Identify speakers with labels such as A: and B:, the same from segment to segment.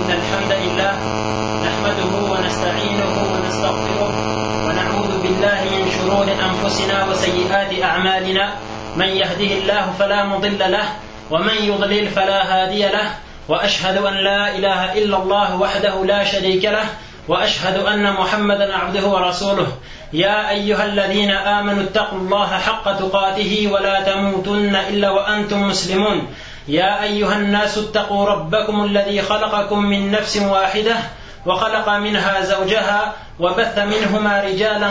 A: إن الحمد لله نحمده ونستعينه ونستغفره ونعوذ بالله من شرور أنفسنا وسيئات أعمالنا من يهده الله فلا مضل له ومن يضلل فلا هادي له وأشهد أن لا إله إلا الله وحده لا شريك له وأشهد أن محمدا عبده ورسوله يا أيها الذين آمنوا اتقوا الله حق تقاته ولا تموتن إلا وأنتم مسلمون يا أيها الناس اتقوا ربكم الذي خلقكم من نفس واحدة وخلق منها زوجها وبث منهما رجالا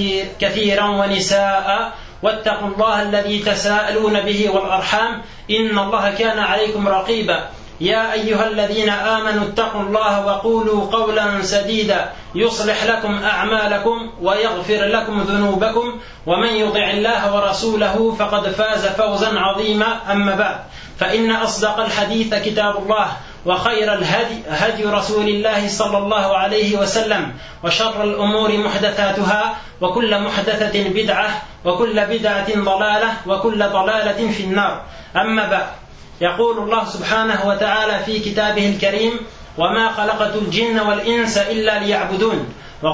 A: كثيرا ونساء واتقوا الله الذي تساءلون به والأرحام إن الله كان عليكم رقيبا يا أيها الذين آمنوا اتقوا الله وقولوا قولا سديدا يصلح لكم أعمالكم ويغفر لكم ذنوبكم ومن يطع الله ورسوله فقد فاز فوزا عظيما أما بعد فإن أصدق الحديث كتاب الله وخير الهدي هدي رسول الله صلى الله عليه وسلم وشر الأمور محدثاتها وكل محدثة بدعة وكل بدعة ضلالة وكل ضلالة في النار أما بعد يقول الله سبحانه وتعالى في كتابه الكريم وما خلقت الجن والإنس إلا ليعبدون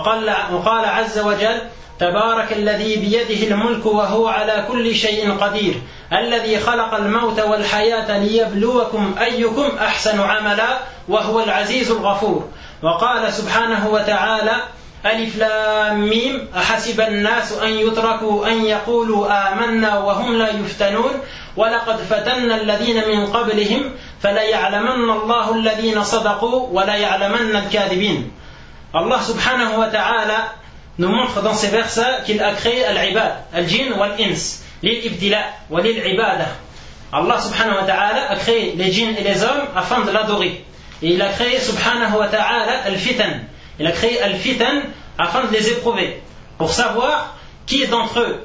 A: وقال عز وجل تبارك الذي بيده الملك وهو على كل شيء قدير الذي خلق الموت والحياة ليبلوكم أيكم أحسن عملا وهو العزيز الغفور وقال سبحانه وتعالى ألف لام ميم أحسب الناس أن يتركوا أن يقولوا آمنا وهم لا يفتنون ولقد فتنا الذين من قبلهم فليعلمن الله الذين صدقوا وليعلمن الكاذبين. Allah subhanahu wa ta'ala nous montre dans ces versets qu'il a créé al-ibad, al-jinn wal-ins, lil-ibtila wa lil-ibadah. Allah subhanahu wa ta'ala a créé les djinns et les hommes afin de l'adorer. Et il a créé subhanahu wa ta'ala al-fitan. Il a créé al-fitan afin de les éprouver, pour savoir qui d'entre eux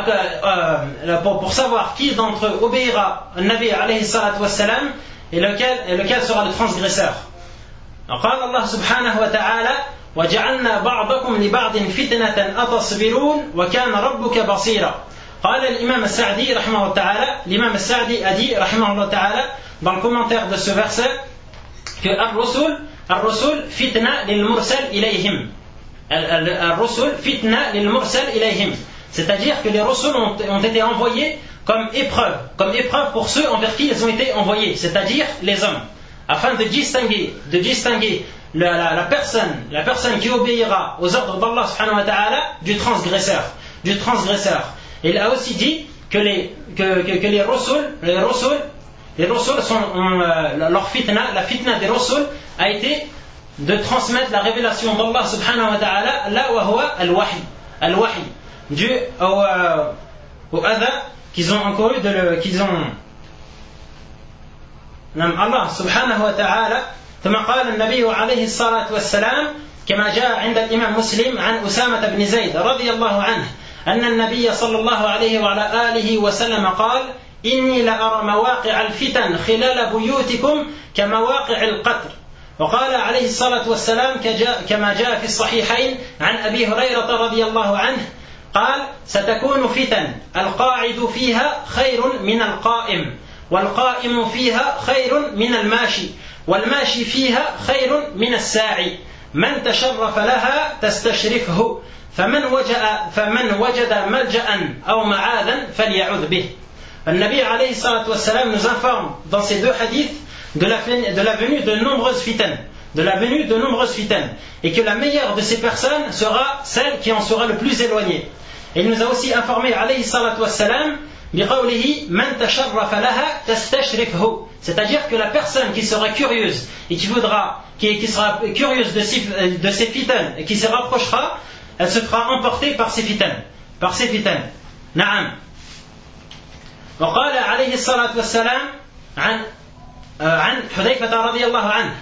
A: obéira au Nabi alayhi salatu wassalam et lequel sera le transgresseur. قال الله سبحانه وتعالى وجعلنا بعضكم لبعض فتنة أتصبرون وكان ربك بصيرا. قال الإمام السعدي رحمه الله تعالى, l'imam السعدي a dit رحمه الله تعالى dans le commentaire de ce verset que الرسل فتنة للمرسل إليهم. الرسل فتنة للمرسل إليهم, c'est-à-dire que les rusul ont été envoyés comme épreuve pour ceux envers qui ils ont été envoyés, c'est-à-dire les hommes, afin de distinguer la personne qui obéira aux ordres d'Allah subhanahu wa ta'ala du transgresseur. Il a aussi dit que les rusul sont leur fitna, la fitna des rusul a été de transmettre la révélation d'Allah subhanahu wa ta'ala là wa huwa al-wahy, dû au adha qu'ils ont encouru Allah سبحانه وتعالى ثم قال النبي عليه الصلاة والسلام كما جاء عند الإمام مسلم عن أسامة بن زيد رضي الله عنه أن النبي صلى الله عليه وعلى آله وسلم قال إني لأرى مواقع الفتن خلال بيوتكم كمواقع القطر. وقال عليه الصلاة والسلام كما جاء في الصحيحين عن أبي هريرة رضي الله عنه قال ستكون فتن القاعد فيها خير من القائم والقائم فيها خير من الماشي والماشي فيها خير من الساعي من تشرف لها تستشرفه فمن وجد ملجأ أو معاذا فليعوذ به. النبي عليه الصلاة والسلام nous informe dans ces deux hadiths de la venue de nombreuses fitan, et que la meilleure de ces personnes sera celle qui en sera le plus éloignée. Et il nous a aussi informé alayhi salatu wassalam biqawlihi man tasharrafa laha tastashrifuhu, c'est-à-dire que la personne qui sera curieuse et qui sera curieuse de ces fitan et qui se rapprochera, elle se fera emporter par ces fitan. Na'am. وقال عليه الصلاة والسلام عن حذيفة رضي الله عنه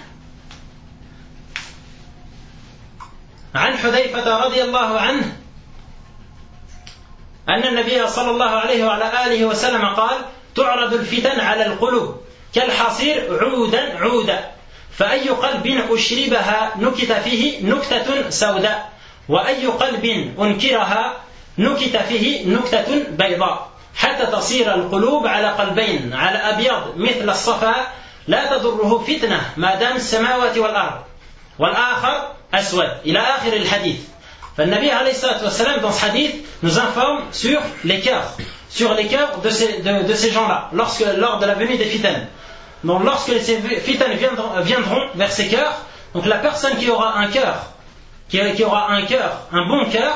A: أن النبي صلى الله عليه وعلى آله وسلم قال تعرض الفتن على القلوب كالحصير عودا فأي قلب أشربها نكت فيه نكتة سوداء وأي قلب أنكرها نكت فيه نكتة بيضاء حتى تصير القلوب على قلبين على أبيض مثل الصفا لا تضره فتنة ما دام السماوات والأرض والآخر أسود إلى آخر الحديث. فالنبي عليه الصلاة والسلام dans ce hadith nous informe sur les cœurs de ces gens-là lors de la venue des fitanes. Donc lorsque ces fitanes viendront vers ces cœurs, donc la personne qui aura un cœur, un bon cœur,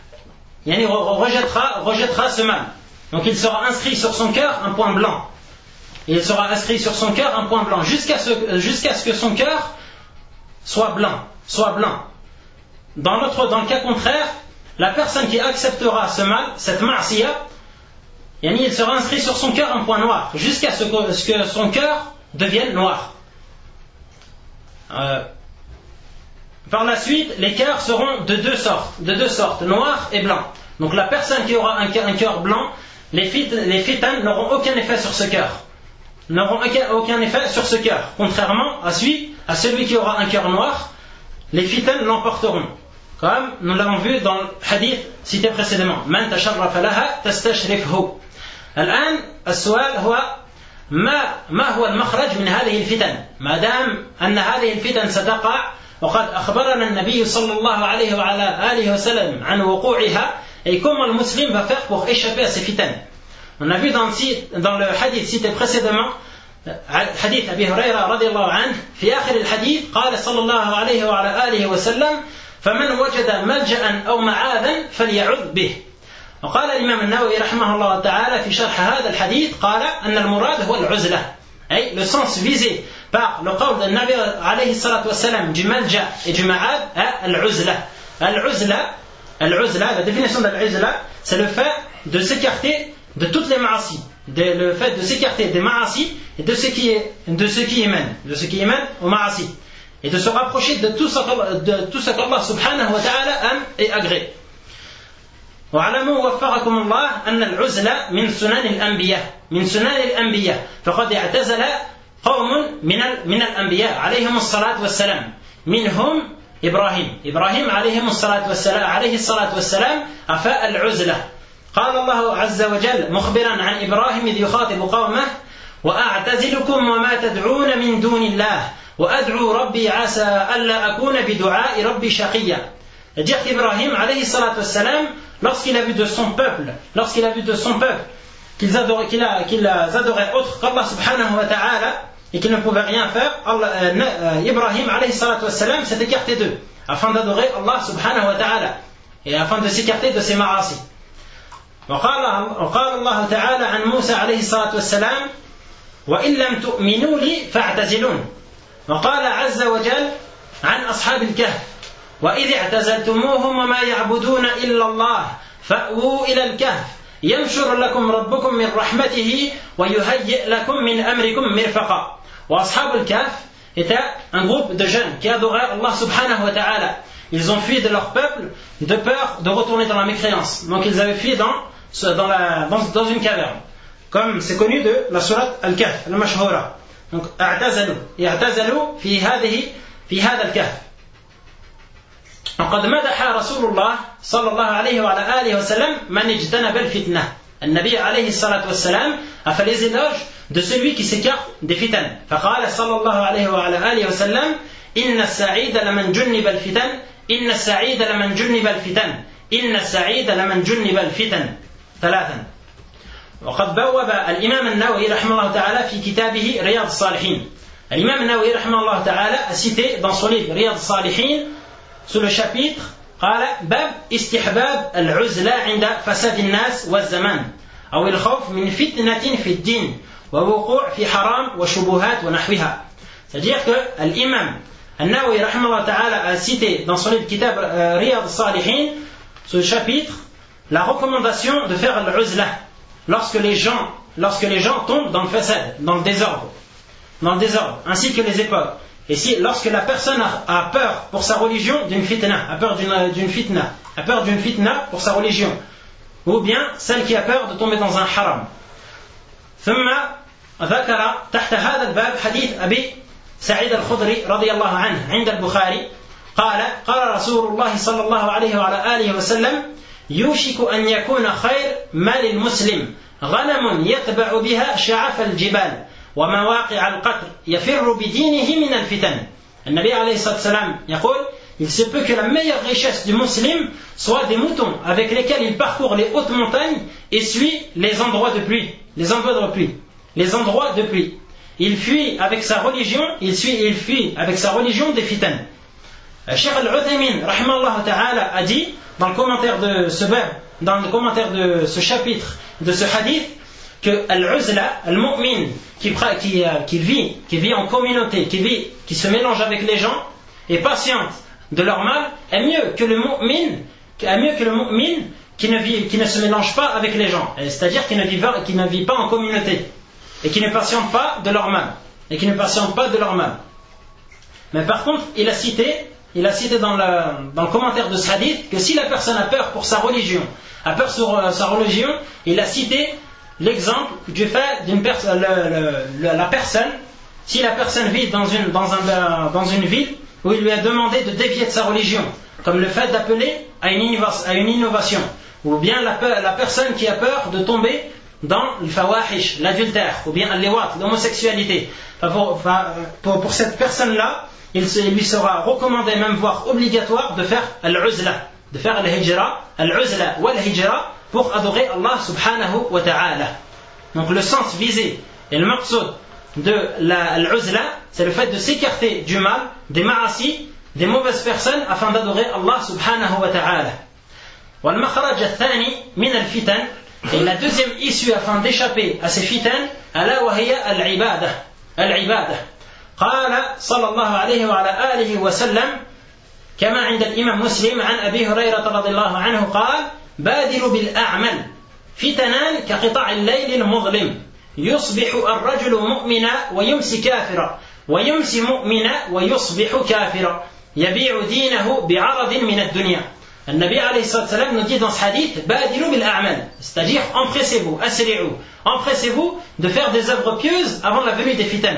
A: rejettera ce mal. Donc il sera inscrit sur son cœur un point blanc. Il sera inscrit sur son cœur un point blanc jusqu'à ce que son cœur soit blanc. Dans le cas contraire, la personne qui acceptera ce mal, cette ma'siya, il sera inscrit sur son cœur un point noir jusqu'à ce que son cœur devienne noir. Par la suite, les cœurs seront de deux sortes, noir et blanc. Donc la personne qui aura un cœur blanc, les fitanes n'auront aucun effet sur ce cœur. Contrairement à celui qui aura un cœur noir, les fitanes l'emporteront. Comme nous l'avons vu dans le hadith cité précédemment. Man tasharrafa laha tastashrifhu. الآن السؤال هو ما هو المخرج من هذه الفتن؟ ما دام أن هذه الفتن ستقع وقد أخبرنا النبي صلى الله عليه وعلى آله وسلم عن وقوعها, et comment le musulman va faire pour échapper à ces fitanes. On a vu dans le hadith cité précédemment, حديث أبي هريرة رضي الله عنه, في آخر الحديث قال صلى الله عليه وعلى آله وسلم فمن وجد ملجأ أو معاذا فليعذ به. وقال الإمام النووي رحمه الله تعالى في شرح هذا الحديث قال أن المراد هو العزلة, أي le sens visé par le qawl de Nabi alayhi salatu wassalam du malja et du ma'ad est al-uzla. La définition de l'uzla, c'est le fait de s'écarter de toutes les ma'asi, le fait de s'écarter des ma'asi et de ce qui émane au ma'asi, et de se rapprocher de tout ce qu'Allah subhanahu wa ta'ala aime et agrée. واعلموا وفقكم الله أن العزلة من سنن الأنبياء فقد اعتزل قوم من الأنبياء عليهم الصلاة والسلام, منهم إبراهيم عليه الصلاة والسلام أفاء العزلة. قال الله عز وجل مخبرا عن إبراهيم إذ يخاطب قومه وأعتزلكم وما تدعون من دون الله وأدعو ربي عسى ألا أكون بدعاء ربي شقيا. C'est-à-dire qu'Ibrahim alayhi salatu wassalam, lorsqu'il a vu de son peuple qu'ils adoraient autre qu'Allah subhanahu wa ta'ala et qu'ils ne pouvaient rien faire, Ibrahim alayhi salatu wassalam s'est écarté d'eux afin d'adorer Allah subhanahu wa ta'ala et afin de s'écarter de ses ma'asi. وقال الله تعالى عن موسى عليه الصلاة والسلام وإن لم تؤمنوا لي فاعتزلون. وقال عز وجل عن أصحاب الكهف وإذ اعتزلتموهم وما يعبدون إلا الله فأووا إلى الكهف ينشر لكم ربكم من رحمته ويهيئ لكم من أمركم مرفقا. وأصحاب الكهف était un groupe de jeunes qui adoraient Allah subhanahu wa ta'ala. Ils ont fui de leur peuple de peur de retourner dans la mécréance. Donc ils avaient fui dans une caverne, comme c'est connu de la sourate Al-Kahf al-Mashhura. Donc اعتزلوا في هذا الكهف. وقد مدح رسول الله صلى الله عليه وعلى آله وسلم من اجتنب الفتنة. النبي عليه الصلاة والسلام a fait les éloges de celui qui s'écarte des fitanes. فقال صلى الله عليه وعلى آله وسلم إن السعيد لمن جنب الفتن إن السعيد لمن جنب الفتن إن السعيد لمن جنب الفتن ثلاثا. وقد بوب الإمام النووي رحمه الله تعالى في كتابه رياض الصالحين. الإمام النووي رحمه الله تعالى a cité dans son livre رياض الصالحين sous le chapitre قال باب استحباب العزلة عند فساد الناس والزمان أو الخوف من فتنة في الدين ووقوع في حرام وشبهات ونحوها. C'est-à-dire que l'imam An-Nawawi rahimahullah ta'ala a cité dans son livre Kitab Riyad al-Salihin, ce chapitre, la recommandation de faire l'uzla lorsque les gens tombent dans le fasad, dans le désordre, ainsi que les époques. Et lorsque la personne a peur pour sa religion d'une fitna, a peur d'une fitna pour sa religion, ou bien celle qui a peur de tomber dans un haram. ثم ذكر تحت هذا الباب حديث أبي سعيد الخدري رضي الله عنه عند البخاري قال رسول الله صلى الله عليه وعلى آله وسلم يوشك أن يكون خير مال المسلم غنم يتبع بها شعف الجبال ومواقع القتل يفر بدينه من الفتن. النبي عليه الصلاة والسلام يقول: il se peut que la meilleure richesse du musulman soit des moutons avec lesquels il parcourt les hautes montagnes et suit les endroits de pluie. Les endroits de pluie. Il fuit avec sa religion, il fuit avec sa religion des fitans. Cheikh Al-Uthaymin, rahimahullah ta'ala, a dit dans le commentaire de ce verbe, dans le commentaire de ce chapitre, de ce hadith, que Al-Uzla, Al-Mu'min, qui vit en communauté, qui se mélange avec les gens et patiente de leur mal, est mieux que le mu'min qui ne se mélange pas avec les gens, c'est-à-dire qui ne vit pas en communauté et qui ne patiente pas de leur mal. Mais par contre, il a cité dans le commentaire de ce hadith que si la personne a peur pour sa religion, il a cité l'exemple du fait la personne, si la personne vit dans une ville où il lui a demandé de dévier de sa religion, comme le fait d'appeler à une innovation, ou bien la personne qui a peur de tomber dans le fawahish, l'adultère, ou bien al-liwat, l'homosexualité. Pour cette personne-là, il lui sera recommandé, même voire obligatoire, de faire al-uzla, de faire al-hijra, al-uzla ou al-hijra, pour adorer Allah subhanahu wa ta'ala. Donc le sens visé et le maqsoud de l'uzla, c'est le fait de s'écarter du mal, des ma'asi, des mauvaises personnes, afin d'adorer Allah subhanahu wa ta'ala. Wal makhraj al-thani min al-fitan, et la deuxième issue afin d'échapper à ces fitan, ala wa hiya al-ibadah. قال صلى الله عليه وعلى آله وسلم كما عند الإمام مسلم عن أبي هريرة رضي الله عنه قال: بادروا بالأعمال فتنان كقطع الليل المظلم يصبح الرجل مؤمنا ويمسي كافرا ويمسي مؤمنا ويصبح كافرا يبيع دينه بعرض من الدنيا. النبي عليه الصلاة والسلام nous dit dans ce hadith: بادروا بالأعمال, c'est-à-dire empressez-vous, asri'u, empressez-vous de faire des œuvres pieuses avant la venue des fitan.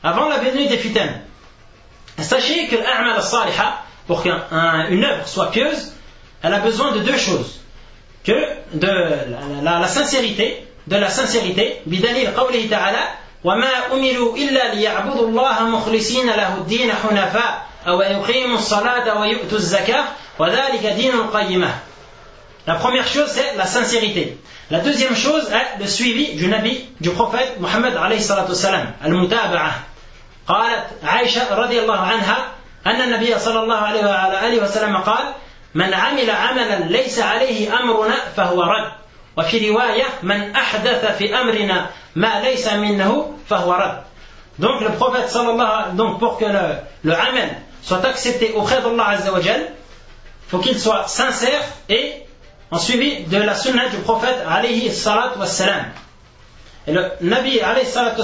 A: Sachez que l'a'mal as-saliha, pour qu'une œuvre soit pieuse, elle a besoin de deux choses: que de la sincérité, bidalil qawlihi ta'ala: wa ma umiru illa liya'budu Allah mukhlisina lahu ad-din hunafa wa yuqimu as-salata wa yu'tu az-zakah wa dhalika dinul qayyimah. La première chose, c'est la sincérité. La deuxième chose est le suivi du prophète Muhammad alayhi salatu wassalam, al-mutaba'ah. قالت عائشة رضي الله عنها أن النبي صلى الله عليه وعلى آله وسلم قال: من عمل عملا ليس عليه أمرنا فهو رد. وفي رواية: من أحدث في أمرنا ما ليس منه فهو رد. Donc le prophète donc pour que le amal soit accepté auprès d'Allah Azza wa Jal, faut qu'il soit sincère et en suivi de la sunna du prophète alayhi salatu wassalam. Et le Nabi alayhi salatu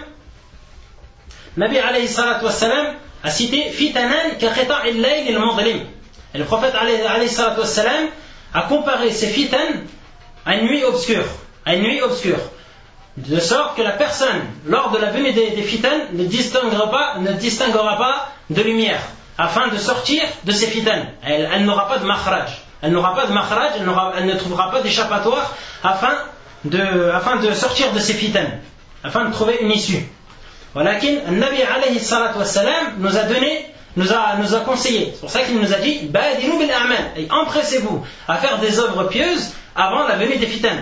A: wassalam a cité fitanan ka qita' al-layl al-mudlim. Et le prophète alayhi salatu wassalam a comparé ces fitan à une nuit obscure, de sorte que la personne, lors de la venue des fitan, ne distinguera pas de lumière, afin de sortir de ces fitan. Elle n'aura pas de makhraj, elle ne trouvera pas d'échappatoire afin de sortir de ces fitan, afin de trouver une issue. Walakin, Nabi alayhi salatu wassalam nous a conseillé. C'est pour ça qu'il nous a dit: badiru bil a'mal, et empressez-vous à faire des œuvres pieuses avant la venue des fitan.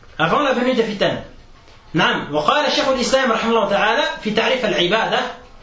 A: نعم. وقال شيخ الإسلام رحمه الله تعالى في تعريف العبادة: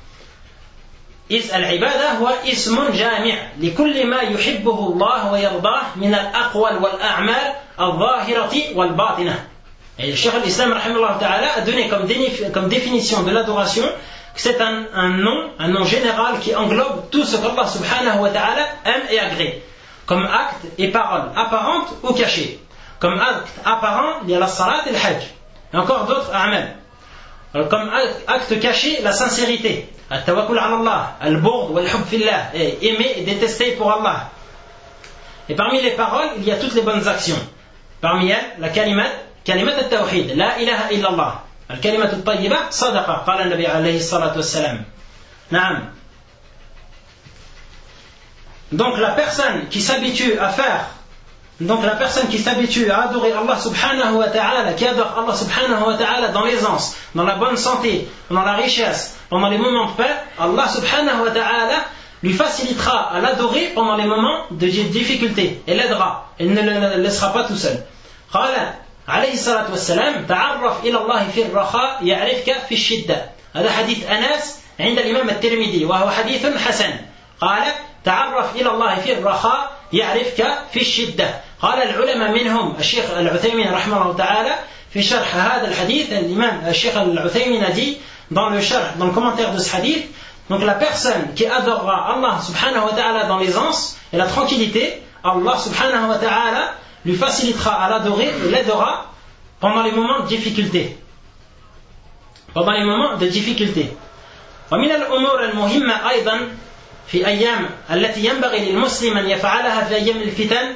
A: العبادة هو اسم جامع لكل ما يحبه الله ويرضاه من الأقوال والأعمال الظاهرة والباطنة. Et Cheikh al-Islam rahimahullah ta'ala a donné comme définition de l'adoration que c'est un nom général qui englobe tout ce qu'Allah subhanahu wa ta'ala aime et agrée, comme actes et paroles apparentes ou cachées. Comme acte apparent, il y a la salat et le hajj, et encore d'autres a'mal. Comme acte caché, la sincérité, al-tawakkul ala Allah, al-bourd wal-hub fillah, et aimer et détester pour Allah. Et parmi les paroles, il y a toutes les bonnes actions. Parmi elles, la كلمة التوحيد لا إله إلا الله. الكلمة الطيبة صدقة قال النبي عليه الصلاة والسلام. نعم. Donc la personne qui s'habitue à faire Donc la personne qui s'habitue à adorer Allah subhanahu wa ta'ala, qui adore Allah subhanahu wa ta'ala dans l'aisance, dans la bonne santé, dans la richesse, pendant les moments de paix, Allah subhanahu wa ta'ala lui facilitera à l'adorer pendant les moments de difficulté et l'aidera, il ne le laissera pas tout seul. قال عليه الصلاة والسلام تعرف إلى الله في الرخاء يعرفك في الشدة. هذا حديث أنس عند الإمام الترمذي وهو حديث حسن. قال تعرف إلى الله في الرخاء يعرفك في الشدة. قال العلماء منهم الشيخ العثيمين رحمه الله تعالى في شرح هذا الحديث. الإمام الشيخ العثيمين a dit dans le commentaire de ce hadith, donc la personne qui adorera Allah subhanahu wa ta'ala dans l'aisance et la tranquillité, Allah subhanahu wa ta'ala lui facilitera à l'adorer et l'aidera pendant les moments de difficulté. Pendant les moments de difficulté. ومن الأمور المهمة أيضا في أيام التي ينبغي للمسلم أن يفعلها في أيام الفتن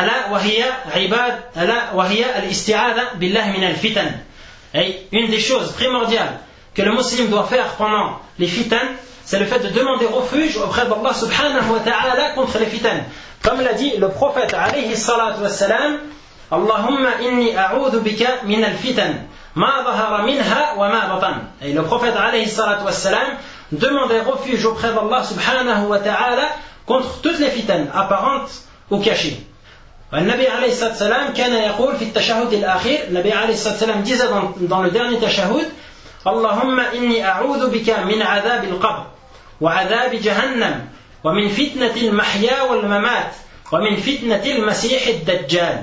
A: ألا وهي الاستعاذة بالله من الفتن. Et une des choses primordiales que le musulman doit faire pendant les fitan, c'est le fait de demander refuge auprès d'Allah subhanahu wa ta'ala contre les fitan. Comme l'a dit le prophète alayhi salatu wassalam, Allahumma inni a'udhu bika min al-fitan ma dhahara minha wa ma batan. Et le prophète alayhi salatu wassalam demandait refuge auprès d'Allah subhanahu wa ta'ala contre toutes les fitan, apparentes ou cachées. النبي عليه الصلاة والسلام كان يقول في التشهد الأخير, النبي عليه الصلاة والسلام disait dans le dernier tashahhud, اللهم إني أعوذ بك من عذاب القبر وعذاب جهنم ومن فتنة المحيا والممات ومن فتنة المسيح الدجال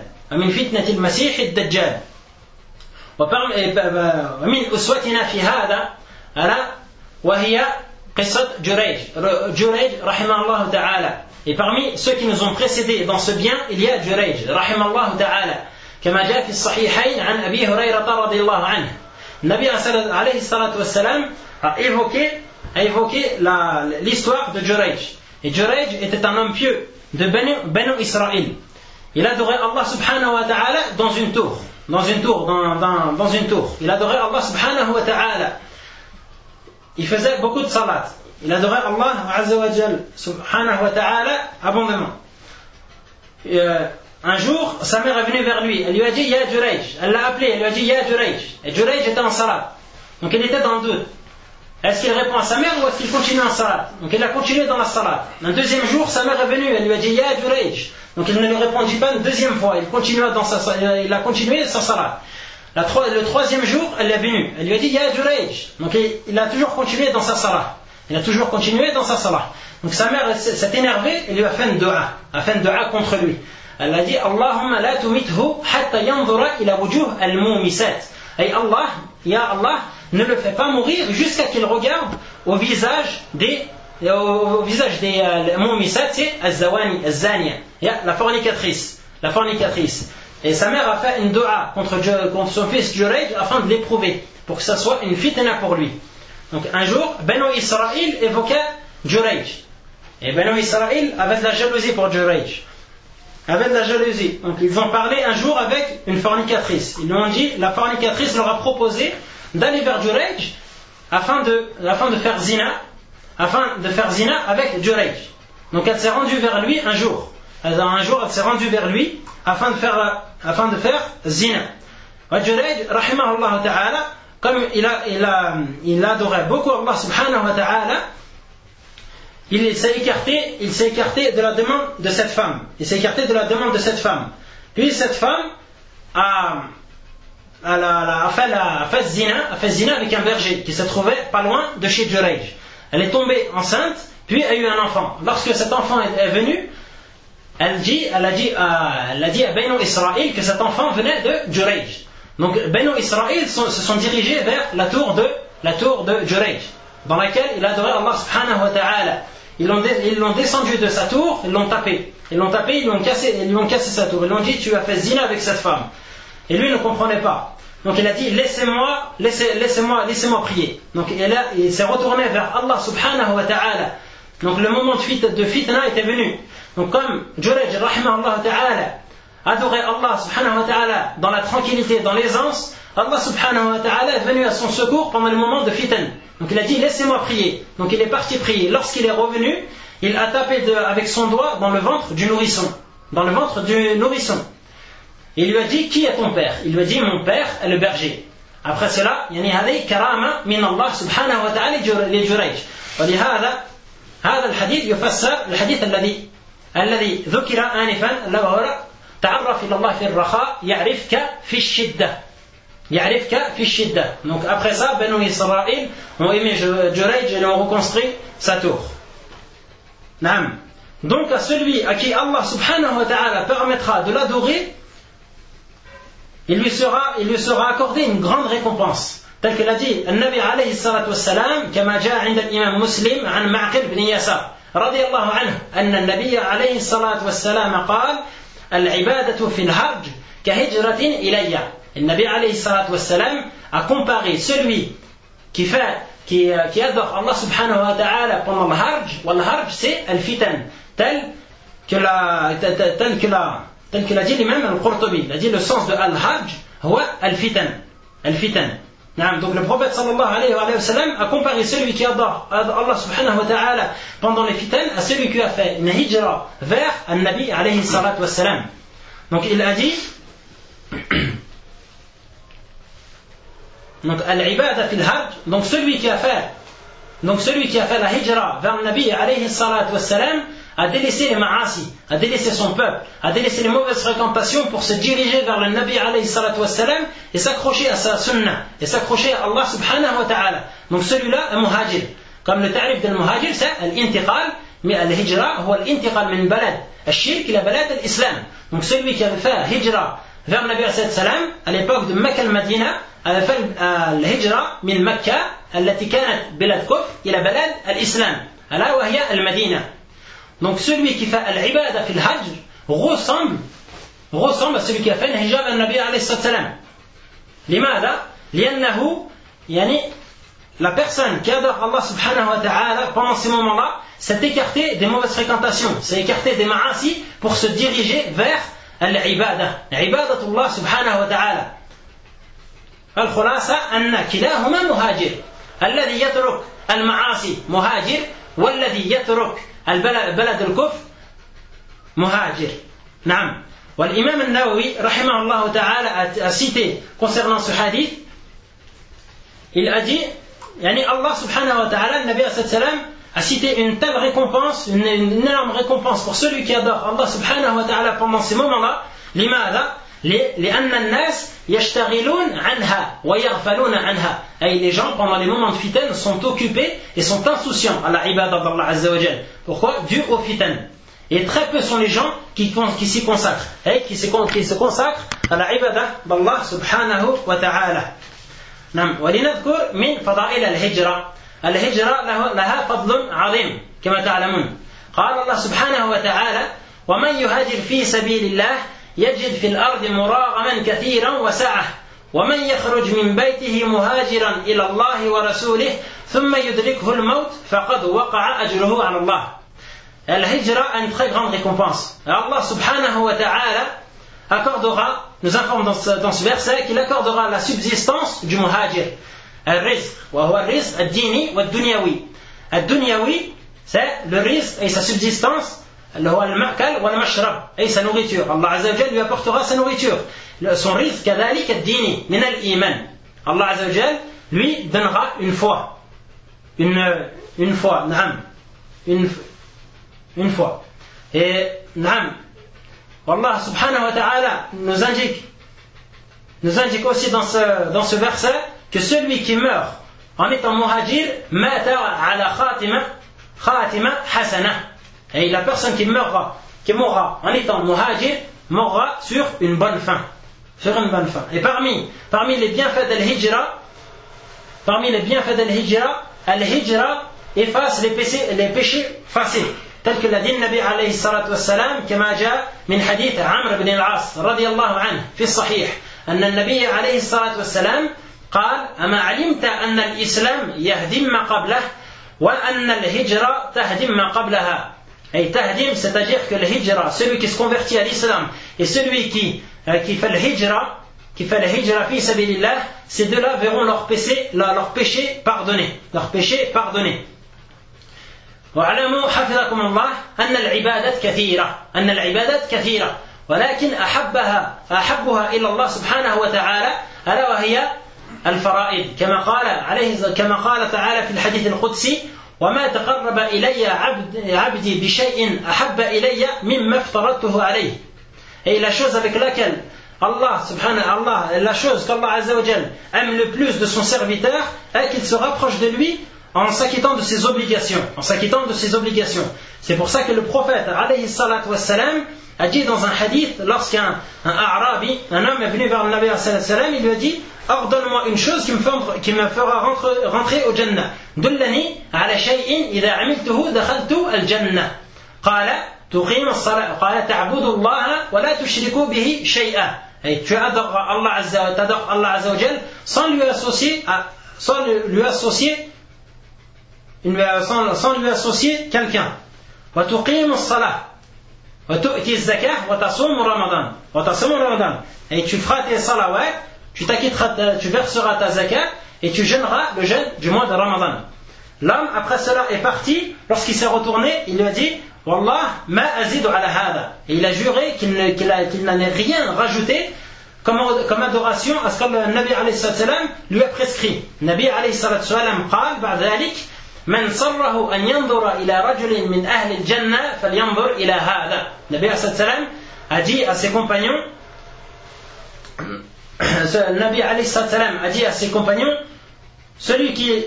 A: ومن أسوتنا في هذا ألا وهي قصة جريج رحمه الله تعالى. Et parmi ceux qui nous ont précédés dans ce bien, il y a Jurayj رحمه الله تعالى كما جاء في الصحيحين عن أبي هريرة رضي الله عنه. Nabi alayhi salatu wassalam a évoqué l'histoire de Jurayj. Et Jurayj était un homme pieux de Banu Israël. Il adorait Allah subhanahu wa ta'ala dans une tour. Il adorait Allah subhanahu wa ta'ala. Il faisait beaucoup de salat. Il adorait Allah azza wa jal subhanahu wa ta'ala abondamment. Un jour, sa mère est venue vers lui. Elle lui a dit Ya Jurayj. Elle l'a appelé. Elle lui a dit Ya Jurayj. Et Jurayj était en salat. Donc il était dans le doute. Est-ce qu'il répond à sa mère ou est-ce qu'il continue en salat? Donc il a continué dans la salat. Un deuxième jour, sa mère est venue. Elle lui a dit Ya Jurayj. Donc il ne lui répondit pas une deuxième fois. Il a continué sa salat. Le troisième jour, elle est venue. Elle lui a dit Ya Jurayj. Donc il a toujours continué dans sa salat. Donc sa mère s'est énervée et lui a fait une dua contre lui. Elle a dit Allahumma la tumithu hatta yanzura ila wujuh al-mumisat. Et Allah, ya Allah, ne le fait pas mourir jusqu'à qu'il regarde au visage des mumisat, c'est az-zawani, az-zaniya, la fornicatrice. Et sa mère a fait une dua contre son fils Jurayj afin de l'éprouver, pour que ça soit une fitna pour lui. Donc un jour, Banu Israël évoquait Jurayj. Et Banu Israël avait de la jalousie pour Jurayj. Donc ils ont parlé un jour avec une fornicatrice. Ils lui ont dit, la fornicatrice leur a proposé d'aller vers Jurayj afin de faire zina avec Jurayj. Donc elle s'est rendue vers lui un jour. Elle s'est rendue vers lui afin de faire zina. Et Jurayj, rahimahullah ta'ala, comme il adorait beaucoup Allah subhanahu wa ta'ala, il s'est écarté de la demande de cette femme. Puis cette femme a fait zina avec un berger qui se trouvait pas loin de chez Jurayj. Elle est tombée enceinte, puis a eu un enfant. Lorsque cet enfant est venu, elle a dit à Banu Israël que cet enfant venait de Jurayj. Donc Banu Israël se sont dirigés vers la tour de Jurayj, dans laquelle il adorait Allah subhanahu wa ta'ala. Ils l'ont descendu de sa tour, ils l'ont tapé, ils lui ont cassé sa tour. Ils lui ont dit tu as fait zina avec cette femme. Et lui ne comprenait pas. Donc il a dit laissez-moi prier. Donc il s'est retourné vers Allah subhanahu wa ta'ala. Donc le moment de fitna était venu. Donc comme Jurayj rahimahullah ta'ala adorait Allah subhanahu wa ta'ala dans la tranquillité, dans l'aisance, Allah subhanahu wa ta'ala est venu à son secours pendant le moment de fitan. Donc il a dit laissez-moi prier. Donc il est parti prier. Lorsqu'il est revenu, il a tapé avec son doigt dans le ventre du nourrisson. Il lui a dit, qui est ton père? Il lui a dit, mon père est le berger. Après cela, هذه كرامة من الله سبحانه وتعالى لجريج. ولهذا هذا الحديث يفسر الحديث الذي ذكر آنفا، لو تعرف إلى الله في الرخاء يعرفك في الشدة. يعرفك في الشدة. Donc après ça, Banu Israël ont aimé Jurayj et ont reconstruit sa tour. Naam. Donc à celui à qui Allah subhanahu wa ta'ala permettra de l'adorer, il lui sera accordé une grande récompense. tel que l'a dit النبي عليه الصلاة والسلام كما جاء عند الإمام مسلم عن معقل بن يسار رضي الله عنه أن النبي عليه الصلاة والسلام قال العبادة في الهرج كهجرة إلي. النبي عليه الصلاة والسلام a comparé celui qui adore Allah subhanahu wa ta'ala pendant le harj. Le harj c'est al-fitan, tel que l'a dit l'imam al-Qurtubi. Il a dit le sens de al-harj هو al-fitan. Donc le prophète sallallahu alayhi wa sallam a comparé celui qui adore Allah subhanahu wa ta'ala pendant les fitan à celui qui a fait une hijra vers al-Nabi alayhi salatu wa sallam. Donc il a dit donc al-ibada fil harj, donc celui qui a fait la hijra vers le Nabi alayhi salatu wa sallam a délaissé les ma'asi, a délaissé son peuple, a délaissé les mauvaises fréquentations pour se diriger vers le Nabi alayhi salatu wa sallam et s'accrocher à sa sunnah et s'accrocher à Allah subhanahu wa ta'ala. Donc celui-là est muhajir. Comme le tarif de muhajir c'est l'intiqal, mais al-hijra هو الانتقال من بلد الشرك إلى بلد الإسلام. Donc celui qui avait fait hijra vers le Nabi alayhi salam à l'époque de Mecca al-Madina avait fait الهجرة من مكة التي كانت بلاد كفر إلى بلد الإسلام ألا وهي المدينة. Donc celui qui fait al-ibada fil hajj ressemble à celui qui a fait le hijab al-Nabi alayhi salam. لماذا؟ لأنه la personne qui adore Allah subhanahu wa ta'ala pendant ces moments-là s'est écarté des mauvaises fréquentations, s'est écarté des ma'asi pour se diriger vers al-ibada, ibadatullah subhanahu wa ta'ala. الخلاصة أن كلاهما مهاجر. الذي يترك المعاصي مهاجر والذي يترك بلد الكفر مهاجر. نعم. والإمام النووي رحمه الله تعالى a cité concernant ce hadith, il a dit Allah subhanahu wa ta'ala, le Nabi sallallahu alayhi wa sallam a cité une telle récompense, une énorme récompense pour celui qui adore Allah subhanahu wa ta'ala pendant ces moments-là. لماذا؟ لأن الناس يشتغلون عنها ويغفلون عنها. Et les gens pendant les moments de fitan sont occupés et sont insouciants à la ibada d'Allah azza wa jal. Pourquoi? Dû au fitan. Et très peu sont les gens qui s'y consacrent et qui se consacrent à la ibada d'Allah subhanahu wa ta'ala. نعم. ولنذكر من فضائل الهجرة. الهجرة لها فضل عظيم كما تعلمون. قال الله سبحانه وتعالى ومن يهاجر في سبيل الله يجد في الأرض مراغما كثيرا وسعة ومن يخرج من بيته مهاجرا إلى الله ورسوله ثم يدركه الموت فقد وقع أجره على الله. الهجرة a une très grande récompense. Allah subhanahu wa ta'ala accordera, nous informe dans ce verset qu'il accordera la subsistance du muhajir. الرزق وهو الرزق الديني والدنيوي. الدنيوي c'est le risque et sa subsistance اللي هو المأكل والمشرب أي sa nourriture. Allah Azza wa Jal lui apportera sa nourriture. Son risque كذلك الديني من الإيمان. Allah Azza wa Jal lui donnera une foi. Une foi. نعم. Une foi. Et نعم. Allah subhanahu wa ta'ala nous indique aussi dans ce verset que celui qui meurt en étant muhajir mata ala khatima hasana. Et la personne qui mourra en étant muhajir mourra sur une bonne fin. Et parmi les bienfaits de l'hijra, al-hijra efface les péchés facés. tel que l'a dit le Nabi alayhi salatu wassalam, كما جاء من حديث عمرو بن العاص رضي الله عنه في الصحيح أن النبي عليه الصلاة والسلام قال أما علمت أن الإسلام يهدم ما قبله وأن الهجرة تهدم ما قبلها. Et tahdim, c'est-à-dire que le hijra, celui qui se convertit à l'islam et celui qui fait le hijra fi sabilillah, ces deux-là verront leurs péchés pardonnés. واعلموا حفظكم الله أن العبادات كثيرة ولكن أحبها إلى الله سبحانه وتعالى ألا وهي الفرائض كما قال تعالى في الحديث القدسي وما تقرب إلي عبدي بشيء أحب إلي مما افترضته عليه. Et la chose avec laquelle la chose qu'Allah Azza wa Jal aime le plus de son serviteur est qu'il se rapproche de lui en s'acquittant de ses obligations. C'est pour ça que le prophète alayhi salatu wassalam a dit dans un hadith, lorsqu'un Arabi, un homme est venu vers le Nabi sallallahu alayhi wa sallam, il lui a dit ordonne-moi une chose qui me fera rentrer au Jannah. Dullani ala shay'in idha amiltuhu dakhaltu al Jannah. Qala tuqim as-salat, qala ta'budu Allah wa la tushriku bihi shay'a. Et tu adores Allah Azza wa Jal sans lui associer quelqu'un. Wa tuqim as-salat wa tu'ti az-zakah wa tasum Ramadan. Et tu feras tes salawat, tu verseras ta zakat et tu jeûneras le jeûne du mois de Ramadan. L'homme après cela est parti. Lorsqu'il s'est retourné, il lui a dit Wallah ma azidu ala hada. Et il a juré qu'il n'allait rien rajouter comme adoration à ce que le Nabi alayhi salam lui a prescrit. Nabi alayhi salam قال بعد ذلك من صره أن ينظر إلى رجل من أهل الجنة فلينظر إلى هذا. Nabi alayhi salam a dit à ses compagnons Nabi alayhi salam a dit à ses compagnons celui qui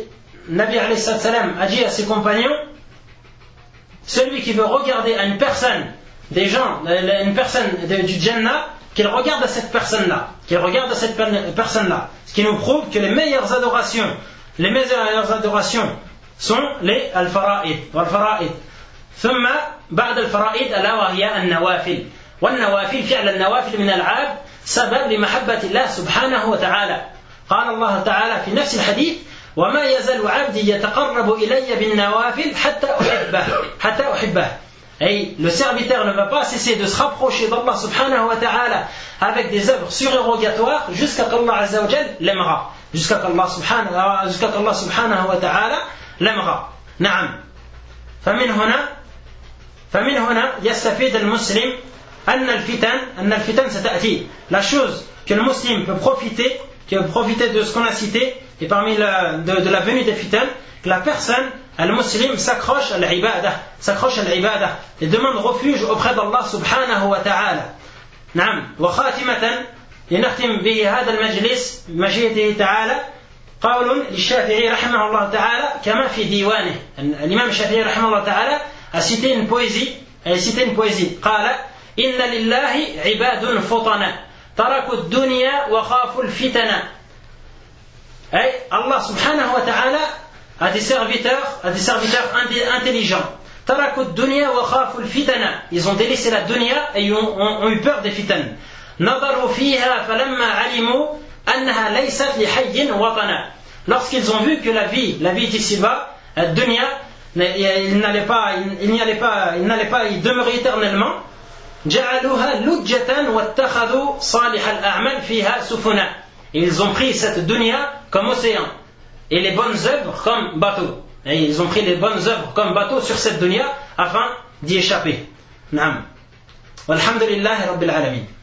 A: veut regarder à une personne une personne du Jannah, qu'il regarde à cette personne-là, ce qui nous prouve que les meilleures adorations sont les al-fara'id wal-fara'id. ثم بعد الفرائض ألا وهي النوافل. والنوافل فعل النوافل من العبد سبب لمحبة الله سبحانه وتعالى. قال الله تعالى في نفس الحديث وما يزال عبدي يتقرب إلي بالنوافل حتى أحبه. Et le serviteur ne va pas cesser de se rapprocher d'Allah subhanahu wa ta'ala avec des œuvres surérogatoires jusqu'à qu'Allah Azza wa Jal l'aimera, jusqu'à qu'Allah subhanahu wa ta'ala l'aimera. نعم. فمن هنا يستفيد المسلم أن الفتن ستأتي. La chose que le musulman peut profiter de ce qu'on a cité et parmi de la venue des fitan, que la personne, le musulman, s'accroche à l'ibadah et demande refuge auprès d'Allah subhanahu wa ta'ala. نعم. وخاتمة لنختم به هذا المجلس بمشيئته تعالى قول للشافعي رحمه الله تعالى كما في ديوانه. الإمام الشافعي رحمه الله تعالى a cité une poésie قال إن لله عباد فطنا تركوا الدنيا وخافوا الفتن. Et Allah subhanahu wa ta'ala a des serviteurs intelligents. تركوا الدنيا وخافوا الفتن. Ils ont délaissé la dunya et ont eu peur des fitan. نظروا فيها فلما علموا أنها ليست لحي وطنا. Lorsqu'ils ont vu que la vie d'ici-bas, la dunya, il n'allait pas y demeurer éternellement. جعلوها لجة واتخذوا صالح الأعمال فيها سفنا. Ils ont pris cette dunya comme océan et les bonnes œuvres comme bateau. Et ils ont pris les bonnes œuvres comme bateau sur cette dunya afin d'y échapper. Naam. Walhamdulillahi Rabbil Alamin.